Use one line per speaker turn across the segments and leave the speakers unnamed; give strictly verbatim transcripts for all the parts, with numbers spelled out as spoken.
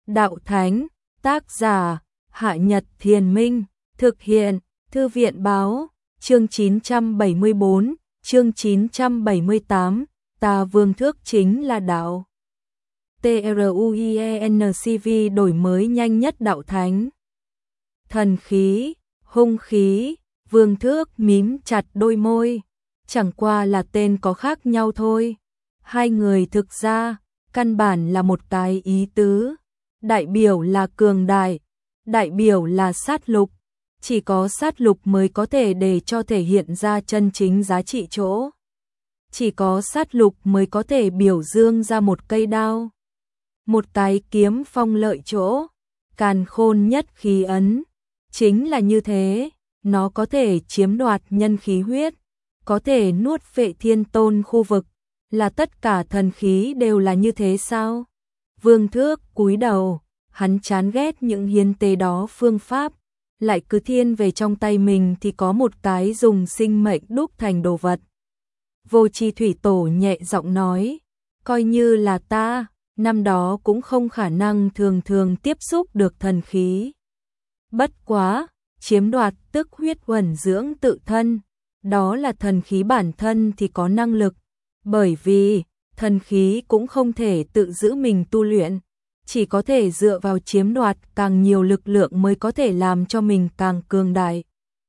Đạo Thánh, tác giả, Hạ Nhật Thiền Minh, thực hiện, Thư viện Báo, chương chín trăm bảy mươi bốn, chương chín trăm bảy mươi tám, ta Vương Thước chính là đạo. TRUIENCV đổi mới nhanh nhất Đạo Thánh. Thần khí, hung khí, Vương Thước mím chặt đôi môi, chẳng qua là tên có khác nhau thôi. Hai người thực ra, căn bản là một cái ý tứ. Đại biểu là cường đại, đại biểu là sát lục. Chỉ có sát lục mới có thể để cho thể hiện ra chân chính giá trị chỗ. Chỉ có sát lục mới có thể biểu dương ra một cây đao, một cái kiếm phong lợi chỗ. Càn khôn nhất khí ấn, chính là như thế, nó có thể chiếm đoạt nhân khí huyết, có thể nuốt Vệ Thiên Tôn khu vực, là tất cả thần khí đều là như thế sao? Vương Thước cúi đầu, hắn chán ghét những hiến tế đó phương pháp, lại cứ thiên về trong tay mình thì có một cái dùng sinh mệnh đúc thành đồ vật. Vô Chi Thủy Tổ nhẹ giọng nói, coi như là ta, năm đó cũng không khả năng thường thường tiếp xúc được thần khí. Bất quá, chiếm đoạt tức huyết uẩn dưỡng tự thân, đó là thần khí bản thân thì có năng lực, bởi vì thần khí cũng không thể tự giữ mình tu luyện, chỉ có thể dựa vào chiếm đoạt càng nhiều lực lượng mới có thể làm cho mình càng cường đại.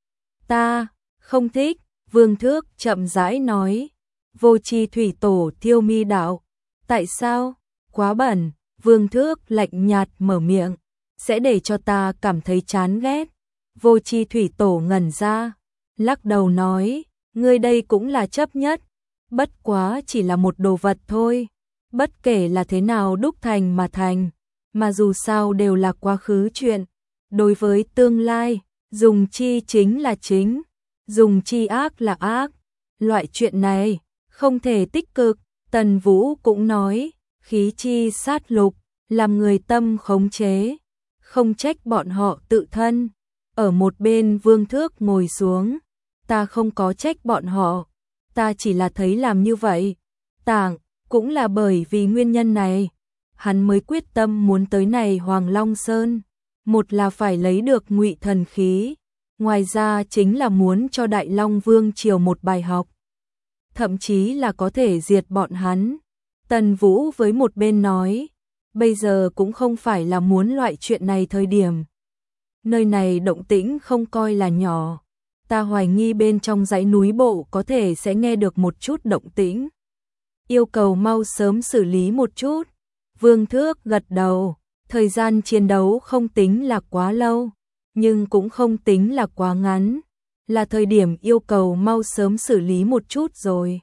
Ta không thích, Vương Thước chậm rãi nói. Vô Chi Thủy Tổ thiêu mi đạo, tại sao? Quá bẩn. Vương Thước lạnh nhạt mở miệng, sẽ để cho ta cảm thấy chán ghét. Vô Chi Thủy Tổ ngẩn ra, lắc đầu nói, ngươi đây cũng là chấp nhất, bất quá chỉ là một đồ vật thôi, bất kể là thế nào đúc thành mà thành, mà dù sao đều là quá khứ chuyện. Đối với tương lai, dùng chi chính là chính, dùng chi ác là ác. Loại chuyện này không thể tích cực. Tần Vũ cũng nói, khí chi sát lục, làm người tâm khống chế, không trách bọn họ tự thân. Ở một bên Vương Thước ngồi xuống, ta không có trách bọn họ, ta chỉ là thấy làm như vậy, tảng, cũng là bởi vì nguyên nhân này, hắn mới quyết tâm muốn tới này Hoàng Long Sơn, một là phải lấy được Ngụy thần khí, ngoài ra chính là muốn cho Đại Long Vương triều một bài học, thậm chí là có thể diệt bọn hắn. Tần Vũ với một bên nói, bây giờ cũng không phải là muốn loại chuyện này thời điểm. Nơi này động tĩnh không coi là nhỏ, ta hoài nghi bên trong dãy núi bộ có thể sẽ nghe được một chút động tĩnh. Yêu cầu mau sớm xử lý một chút. Vương Thước gật đầu, thời gian chiến đấu không tính là quá lâu, nhưng cũng không tính là quá ngắn, là thời điểm yêu cầu mau sớm xử lý một chút rồi.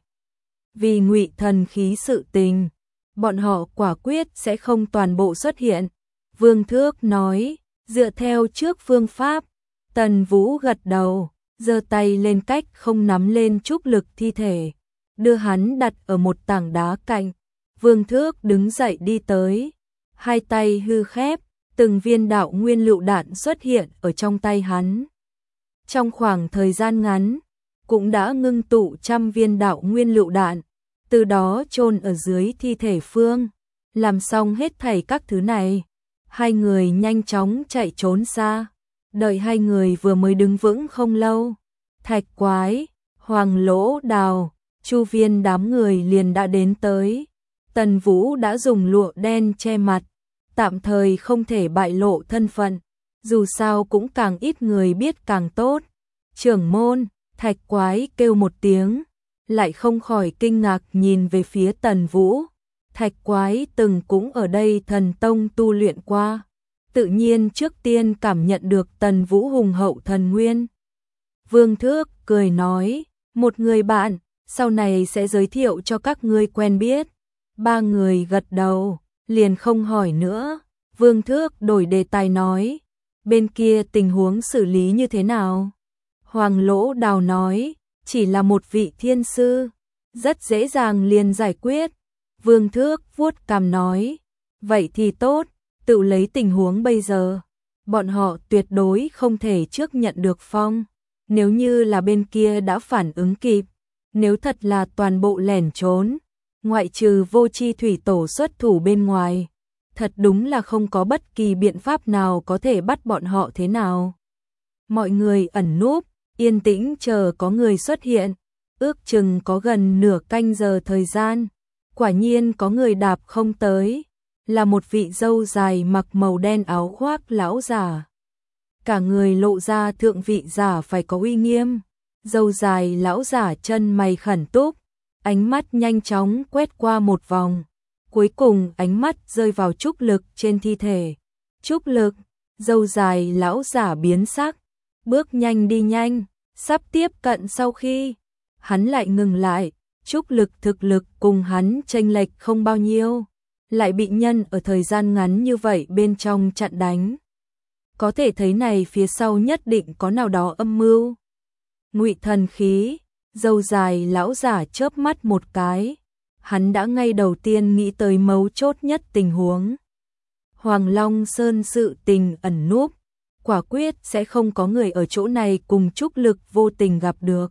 Vì Ngụy thần khí sự tình, bọn họ quả quyết sẽ không toàn bộ xuất hiện. Vương Thước nói, dựa theo trước phương pháp. Tần Vũ gật đầu, giơ tay lên cách không nắm lên trúc lực thi thể, đưa hắn đặt ở một tảng đá cạnh. Vương Thước đứng dậy đi tới, hai tay hư khép, từng viên đạo nguyên lựu đạn xuất hiện ở trong tay hắn. Trong khoảng thời gian ngắn, cũng đã ngưng tụ trăm viên đạo nguyên lựu đạn, từ đó chôn ở dưới thi thể Phương. Làm xong hết thảy các thứ này, hai người nhanh chóng chạy trốn xa. Đợi hai người vừa mới đứng vững không lâu, Thạch Quái, Hoàng Lỗ Đào, Chu Viên đám người liền đã đến tới. Tần Vũ đã dùng lụa đen che mặt, tạm thời không thể bại lộ thân phận, dù sao cũng càng ít người biết càng tốt. Trưởng môn, Thạch Quái kêu một tiếng, lại không khỏi kinh ngạc nhìn về phía Tần Vũ. Thạch Quái từng cũng ở đây thần tông tu luyện qua, tự nhiên trước tiên cảm nhận được Tần Vũ hùng hậu thần nguyên. Vương Thước cười nói, một người bạn, sau này sẽ giới thiệu cho các ngươi quen biết. Ba người gật đầu, liền không hỏi nữa. Vương Thước đổi đề tài nói, bên kia tình huống xử lý như thế nào? Hoàng Lỗ Đào nói, chỉ là một vị thiên sư, rất dễ dàng liền giải quyết. Vương Thước vuốt cằm nói, vậy thì tốt, tự lấy tình huống bây giờ, bọn họ tuyệt đối không thể trước nhận được phong. Nếu như là bên kia đã phản ứng kịp, nếu thật là toàn bộ lẻn trốn, ngoại trừ Vô Chi Thủy Tổ xuất thủ bên ngoài, Thật đúng là không có bất kỳ biện pháp nào có thể bắt bọn họ thế nào. Mọi người ẩn núp, yên tĩnh chờ có người xuất hiện, ước chừng có gần nửa canh giờ thời gian. Quả nhiên có người đạp không tới, là một vị râu dài mặc màu đen áo khoác lão giả. Cả người lộ ra thượng vị giả phải có uy nghiêm, râu dài lão giả chân mày khẩn túc, ánh mắt nhanh chóng quét qua một vòng. Cuối cùng ánh mắt rơi vào Trúc Lực trên thi thể. Trúc Lực, râu dài lão giả biến sắc, bước nhanh đi nhanh, sắp tiếp cận sau khi hắn lại ngừng lại. Trúc Lực thực lực cùng hắn chênh lệch không bao nhiêu, lại bị nhân ở thời gian ngắn như vậy bên trong chặn đánh. Có thể thấy này phía sau nhất định có nào đó âm mưu. Ngụy Thần Khí, râu dài lão giả chớp mắt một cái, hắn đã ngay đầu tiên nghĩ tới mấu chốt nhất tình huống. Hoàng Long Sơn sự tình ẩn núp, quả quyết sẽ không có người ở chỗ này cùng Trúc Lực vô tình gặp được.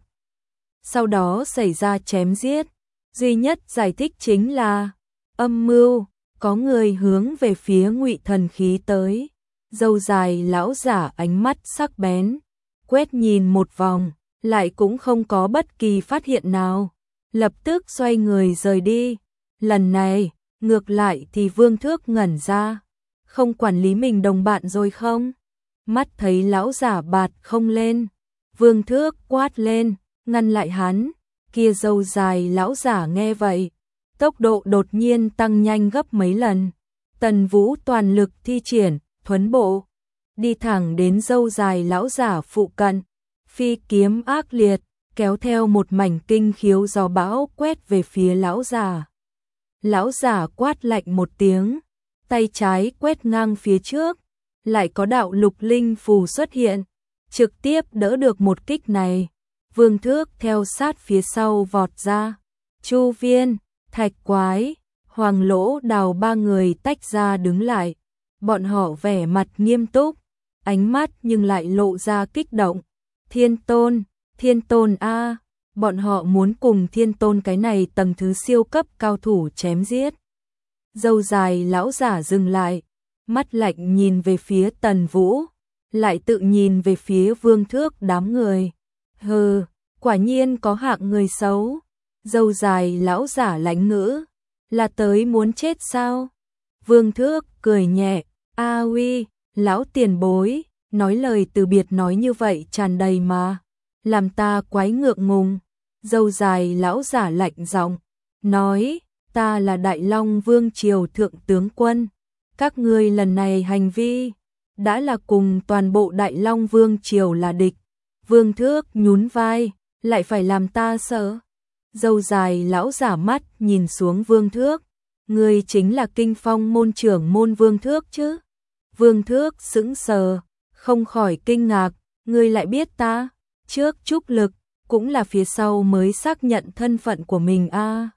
Sau đó xảy ra chém giết, duy nhất giải thích chính là âm mưu, có người hướng về phía Ngụy Thần Khí tới. Râu dài lão giả ánh mắt sắc bén, quét nhìn một vòng, lại cũng không có bất kỳ phát hiện nào, lập tức xoay người rời đi. Lần này, ngược lại thì Vương Thước ngẩn ra, không quản lý mình đồng bạn rồi không? Mắt thấy lão giả bạt không lên, Vương Thước quát lên, ngăn lại hắn. Kia râu dài lão giả nghe vậy, tốc độ đột nhiên tăng nhanh gấp mấy lần. Tần Vũ toàn lực thi triển thuấn bộ, đi thẳng đến râu dài lão giả phụ cận, phi kiếm ác liệt, kéo theo một mảnh kinh khiếu gió bão quét về phía lão giả. Lão giả quát lạnh một tiếng, tay trái quét ngang phía trước, lại có đạo lục linh phù xuất hiện, trực tiếp đỡ được một kích này. Vương Thước theo sát phía sau vọt ra, Chu Viên, Thạch Quái, Hoàng Lỗ Đào ba người tách ra đứng lại. Bọn họ vẻ mặt nghiêm túc, ánh mắt nhưng lại lộ ra kích động. Thiên Tôn, Thiên Tôn a, bọn họ muốn cùng Thiên Tôn cái này tầng thứ siêu cấp cao thủ chém giết. Râu dài lão giả dừng lại, mắt lạnh nhìn về phía Tần Vũ, lại tự nhìn về phía Vương Thước đám người. Hừ, quả nhiên có hạng người xấu. Râu dài lão giả lãnh ngữ, là tới muốn chết sao? Vương Thước cười nhẹ, a uy, lão tiền bối, nói lời từ biệt nói như vậy tràn đầy mà, làm ta quái ngượng ngùng. Râu dài lão giả lạnh giọng, nói, ta là Đại Long Vương Triều Thượng Tướng Quân, các ngươi lần này hành vi, đã là cùng toàn bộ Đại Long Vương Triều là địch. Vương Thước nhún vai, lại phải làm ta sợ. Râu dài lão giả mắt nhìn xuống Vương Thước, ngươi chính là Kinh Phong môn trưởng môn Vương Thước chứ? Vương Thước sững sờ, không khỏi kinh ngạc, ngươi lại biết ta? Trước Trúc Lực, cũng là phía sau mới xác nhận thân phận của mình a. À,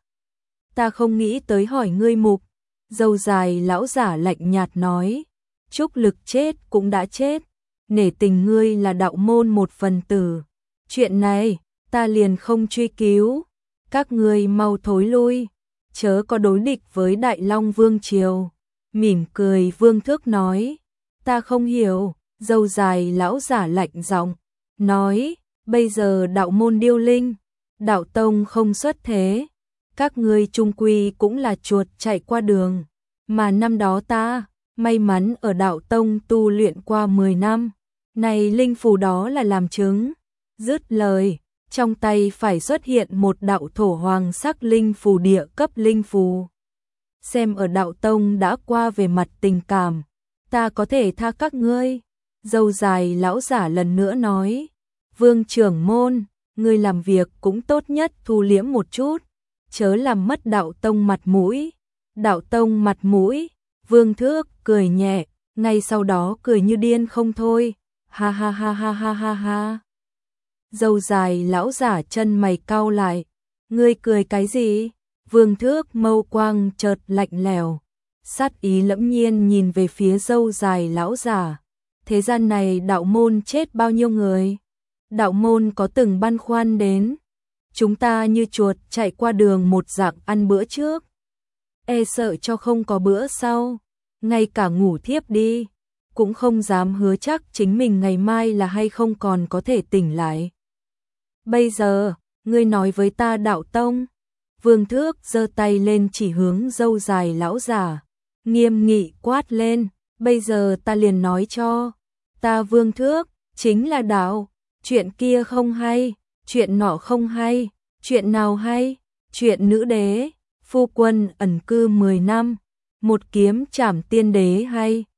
ta không nghĩ tới hỏi ngươi mục. Râu dài lão giả lạnh nhạt nói, Trúc Lực chết cũng đã chết, nể tình ngươi là đạo môn một phần tử. Chuyện này, ta liền không truy cứu, các ngươi mau thối lui, chớ có đối địch với Đại Long Vương Triều. Mỉm cười Vương Thước nói, ta không hiểu. Râu dài lão giả lạnh giọng, nói, bây giờ đạo môn điêu linh, đạo tông không xuất thế, các ngươi chung quy cũng là chuột chạy qua đường, mà năm đó ta, may mắn ở đạo tông tu luyện qua mười năm, này linh phù đó là làm chứng. Dứt lời, trong tay phải xuất hiện một đạo thổ hoàng sắc linh phù địa cấp linh phù. Xem ở đạo tông đã qua về mặt tình cảm, ta có thể tha các ngươi. Râu dài lão giả lần nữa nói, Vương trưởng môn, ngươi làm việc cũng tốt nhất thu liễm một chút, chớ làm mất đạo tông mặt mũi. Đạo tông mặt mũi? Vương Thước cười nhẹ, ngay sau đó cười như điên không thôi, ha ha ha ha ha ha ha. Râu dài lão giả chân mày cau lại, ngươi cười cái gì? Vương Thước mâu quang chợt lạnh lẽo, sát ý lẫm nhiên nhìn về phía râu dài lão giả. Thế gian này đạo môn chết bao nhiêu người? Đạo môn có từng băn khoăn đến, chúng ta như chuột chạy qua đường một dạng ăn bữa trước, e sợ cho không có bữa sau. ngay cả ngủ thiếp đi, cũng không dám hứa chắc chính mình ngày mai là hay không còn có thể tỉnh lại. Bây giờ, ngươi nói với ta đạo tông. Vương Thước giơ tay lên chỉ hướng râu dài lão giả, nghiêm nghị quát lên, bây giờ ta liền nói cho, ta Vương Thước, chính là đạo, chuyện kia không hay, chuyện nọ không hay, chuyện nào hay, chuyện nữ đế, phu quân ẩn cư mười năm, một kiếm trảm tiên đế hay.